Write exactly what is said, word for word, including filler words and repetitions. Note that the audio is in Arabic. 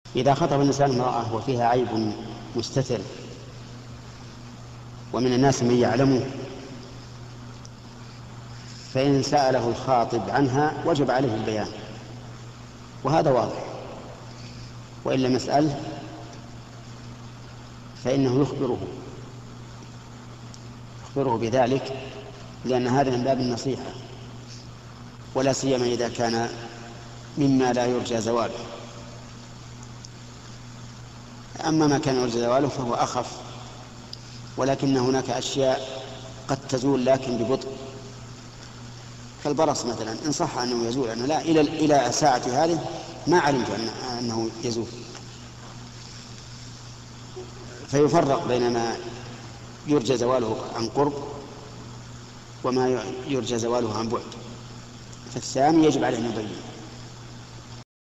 إذا خطب الإنسان امرأة وفيها عيب مستتر ومن الناس من يعلمه، فإن سأله الخاطب عنها وجب عليه البيان، وهذا واضح. وإن لم يسأله فإنه يخبره يخبره بذلك، لأن هذا من باب النصيحة، ولا سيما إذا كان مما لا يرجى زواله. أما ما كان يرجى زواله فهو أخف، ولكن هناك أشياء قد تزول لكن ببطء، كالبرص مثلا، إن صح أنه يزول أنا لا إلى إلى ساعة هذه ما علمت أنه يزول. فيفرق بين ما يرجى زواله عن قرب وما يرجى زواله عن بعد، فالثاني يجب عليه أن يبين.